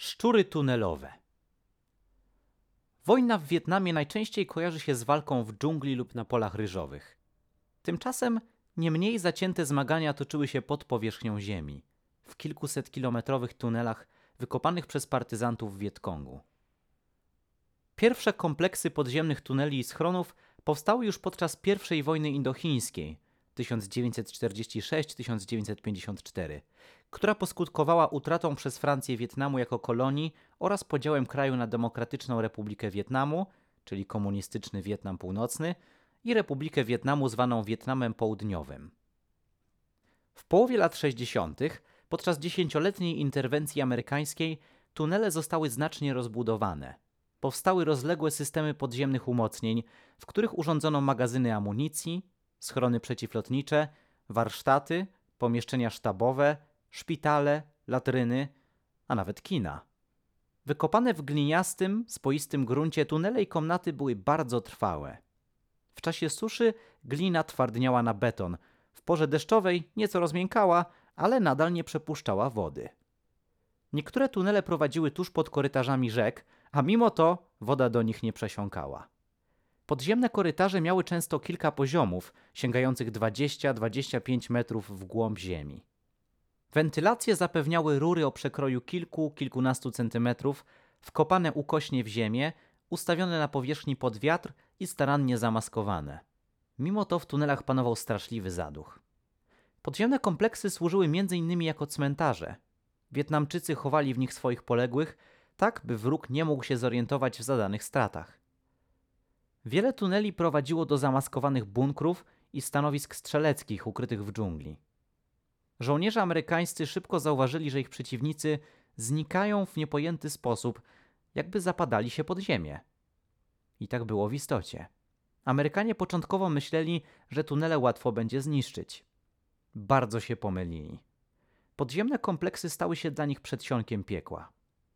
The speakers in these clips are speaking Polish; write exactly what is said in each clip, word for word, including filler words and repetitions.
Szczury tunelowe. Wojna w Wietnamie najczęściej kojarzy się z walką w dżungli lub na polach ryżowych. Tymczasem nie mniej zacięte zmagania toczyły się pod powierzchnią ziemi, w kilkusetkilometrowych tunelach wykopanych przez partyzantów w Wietkongu. Pierwsze kompleksy podziemnych tuneli i schronów powstały już podczas pierwszej wojny indochińskiej tysiąc dziewięćset czterdziesty szósty do tysiąc dziewięćset pięćdziesiątego czwartego, która poskutkowała utratą przez Francję Wietnamu jako kolonii oraz podziałem kraju na Demokratyczną Republikę Wietnamu, czyli komunistyczny Wietnam Północny, i Republikę Wietnamu zwaną Wietnamem Południowym. W połowie lat sześćdziesiątych, podczas dziesięcioletniej interwencji amerykańskiej, tunele zostały znacznie rozbudowane. Powstały rozległe systemy podziemnych umocnień, w których urządzono magazyny amunicji, schrony przeciwlotnicze, warsztaty, pomieszczenia sztabowe, szpitale, latryny, a nawet kina. Wykopane w gliniastym, spoistym gruncie tunele i komnaty były bardzo trwałe. W czasie suszy glina twardniała na beton, w porze deszczowej nieco rozmiękała, ale nadal nie przepuszczała wody. Niektóre tunele prowadziły tuż pod korytarzami rzek, a mimo to woda do nich nie przesiąkała. Podziemne korytarze miały często kilka poziomów, sięgających dwadzieścia do dwudziestu pięciu metrów w głąb ziemi. Wentylację zapewniały rury o przekroju kilku, kilkunastu centymetrów, wkopane ukośnie w ziemię, ustawione na powierzchni pod wiatr i starannie zamaskowane. Mimo to w tunelach panował straszliwy zaduch. Podziemne kompleksy służyły między innymi jako cmentarze. Wietnamczycy chowali w nich swoich poległych, tak by wróg nie mógł się zorientować w zadanych stratach. Wiele tuneli prowadziło do zamaskowanych bunkrów i stanowisk strzeleckich ukrytych w dżungli. Żołnierze amerykańscy szybko zauważyli, że ich przeciwnicy znikają w niepojęty sposób, jakby zapadali się pod ziemię. I tak było w istocie. Amerykanie początkowo myśleli, że tunele łatwo będzie zniszczyć. Bardzo się pomylili. Podziemne kompleksy stały się dla nich przedsionkiem piekła.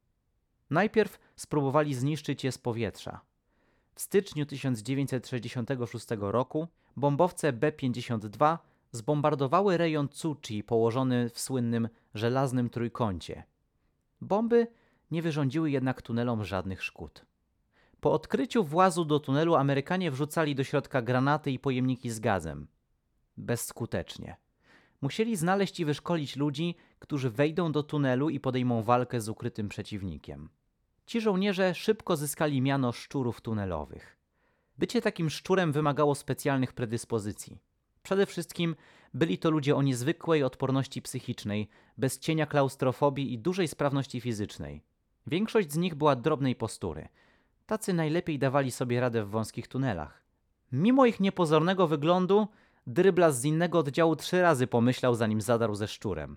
Najpierw spróbowali zniszczyć je z powietrza. W styczniu tysiąc dziewięćset sześćdziesiątego szóstego roku bombowce B pięćdziesiąt dwa zbombardowały rejon Tzu Chi położony w słynnym żelaznym trójkącie. Bomby nie wyrządziły jednak tunelom żadnych szkód. Po odkryciu włazu do tunelu Amerykanie wrzucali do środka granaty i pojemniki z gazem. Bezskutecznie. Musieli znaleźć i wyszkolić ludzi, którzy wejdą do tunelu i podejmą walkę z ukrytym przeciwnikiem. Ci żołnierze szybko zyskali miano szczurów tunelowych. Bycie takim szczurem wymagało specjalnych predyspozycji. Przede wszystkim byli to ludzie o niezwykłej odporności psychicznej, bez cienia klaustrofobii i dużej sprawności fizycznej. Większość z nich była drobnej postury. Tacy najlepiej dawali sobie radę w wąskich tunelach. Mimo ich niepozornego wyglądu, dryblas z innego oddziału trzy razy pomyślał, zanim zadarł ze szczurem.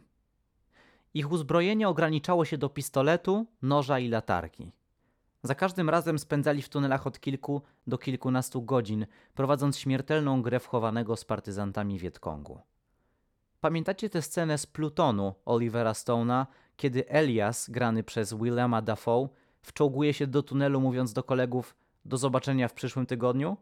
Ich uzbrojenie ograniczało się do pistoletu, noża i latarki. Za każdym razem spędzali w tunelach od kilku do kilkunastu godzin, prowadząc śmiertelną grę w chowanego z partyzantami Wietkongu. Pamiętacie tę scenę z Plutonu Olivera Stone'a, kiedy Elias, grany przez Willema Dafoe, wczołguje się do tunelu, mówiąc do kolegów: do zobaczenia w przyszłym tygodniu?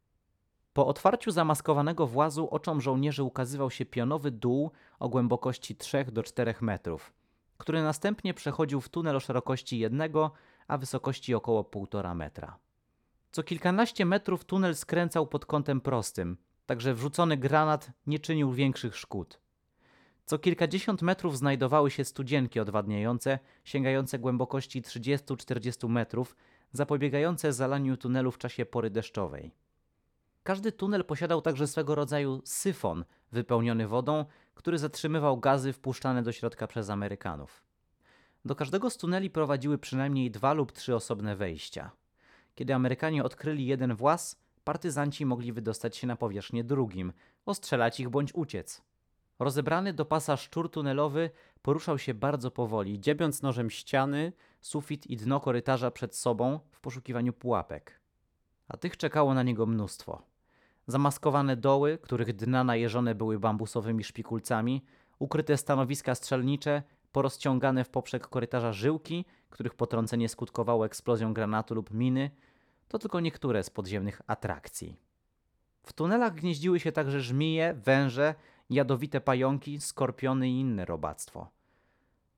Po otwarciu zamaskowanego włazu oczom żołnierzy ukazywał się pionowy dół o głębokości trzech do czterech metrów, który następnie przechodził w tunel o szerokości jednego, a wysokości około półtora metra. Co kilkanaście metrów tunel skręcał pod kątem prostym, także wrzucony granat nie czynił większych szkód. Co kilkadziesiąt metrów znajdowały się studzienki odwadniające, sięgające głębokości trzydziestu do czterdziestu metrów, zapobiegające zalaniu tunelu w czasie pory deszczowej. Każdy tunel posiadał także swego rodzaju syfon wypełniony wodą, który zatrzymywał gazy wpuszczane do środka przez Amerykanów. Do każdego z tuneli prowadziły przynajmniej dwa lub trzy osobne wejścia. Kiedy Amerykanie odkryli jeden właz, partyzanci mogli wydostać się na powierzchnię drugim, ostrzelać ich bądź uciec. Rozebrany do pasa szczur tunelowy poruszał się bardzo powoli, dziebiąc nożem ściany, sufit i dno korytarza przed sobą w poszukiwaniu pułapek. A tych czekało na niego mnóstwo. Zamaskowane doły, których dna najeżone były bambusowymi szpikulcami, ukryte stanowiska strzelnicze, porozciągane w poprzek korytarza żyłki, których potrącenie skutkowało eksplozją granatu lub miny, to tylko niektóre z podziemnych atrakcji. W tunelach gnieździły się także żmije, węże, jadowite pająki, skorpiony i inne robactwo.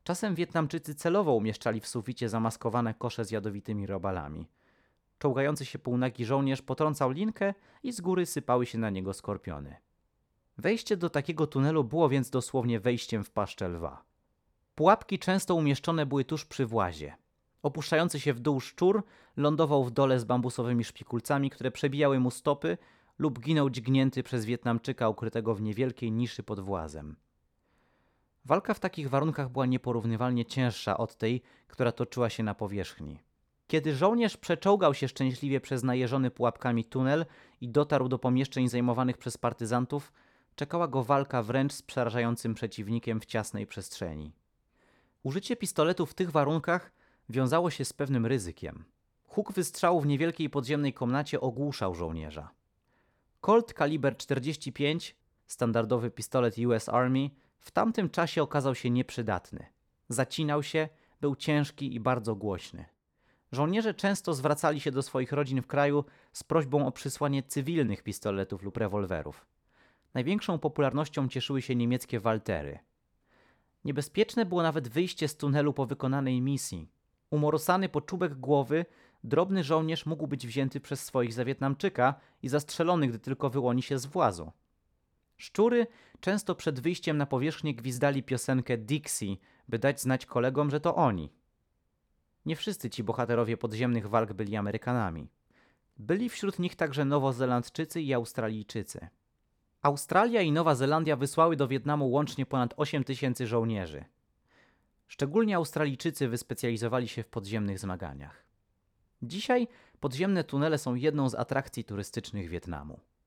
Czasem Wietnamczycy celowo umieszczali w suficie zamaskowane kosze z jadowitymi robalami. Czołgający się półnagi żołnierz potrącał linkę i z góry sypały się na niego skorpiony. Wejście do takiego tunelu było więc dosłownie wejściem w paszczę lwa. Pułapki często umieszczone były tuż przy włazie. Opuszczający się w dół szczur lądował w dole z bambusowymi szpikulcami, które przebijały mu stopy, lub ginął dźgnięty przez Wietnamczyka ukrytego w niewielkiej niszy pod włazem. Walka w takich warunkach była nieporównywalnie cięższa od tej, która toczyła się na powierzchni. Kiedy żołnierz przeczołgał się szczęśliwie przez najeżony pułapkami tunel i dotarł do pomieszczeń zajmowanych przez partyzantów, czekała go walka wręcz z przerażającym przeciwnikiem w ciasnej przestrzeni. Użycie pistoletu w tych warunkach wiązało się z pewnym ryzykiem. Huk wystrzału w niewielkiej podziemnej komnacie ogłuszał żołnierza. Colt kaliber czterdzieści pięć, standardowy pistolet U S Army, w tamtym czasie okazał się nieprzydatny. Zacinał się, był ciężki i bardzo głośny. Żołnierze często zwracali się do swoich rodzin w kraju z prośbą o przysłanie cywilnych pistoletów lub rewolwerów. Największą popularnością cieszyły się niemieckie Waltery. Niebezpieczne było nawet wyjście z tunelu po wykonanej misji. Umorusany po czubek głowy, drobny żołnierz mógł być wzięty przez swoich za Wietnamczyka i zastrzelony, gdy tylko wyłoni się z włazu. Szczury często przed wyjściem na powierzchnię gwizdali piosenkę Dixie, by dać znać kolegom, że to oni. Nie wszyscy ci bohaterowie podziemnych walk byli Amerykanami. Byli wśród nich także Nowozelandczycy i Australijczycy. Australia i Nowa Zelandia wysłały do Wietnamu łącznie ponad osiem tysięcy żołnierzy. Szczególnie Australijczycy wyspecjalizowali się w podziemnych zmaganiach. Dzisiaj podziemne tunele są jedną z atrakcji turystycznych Wietnamu.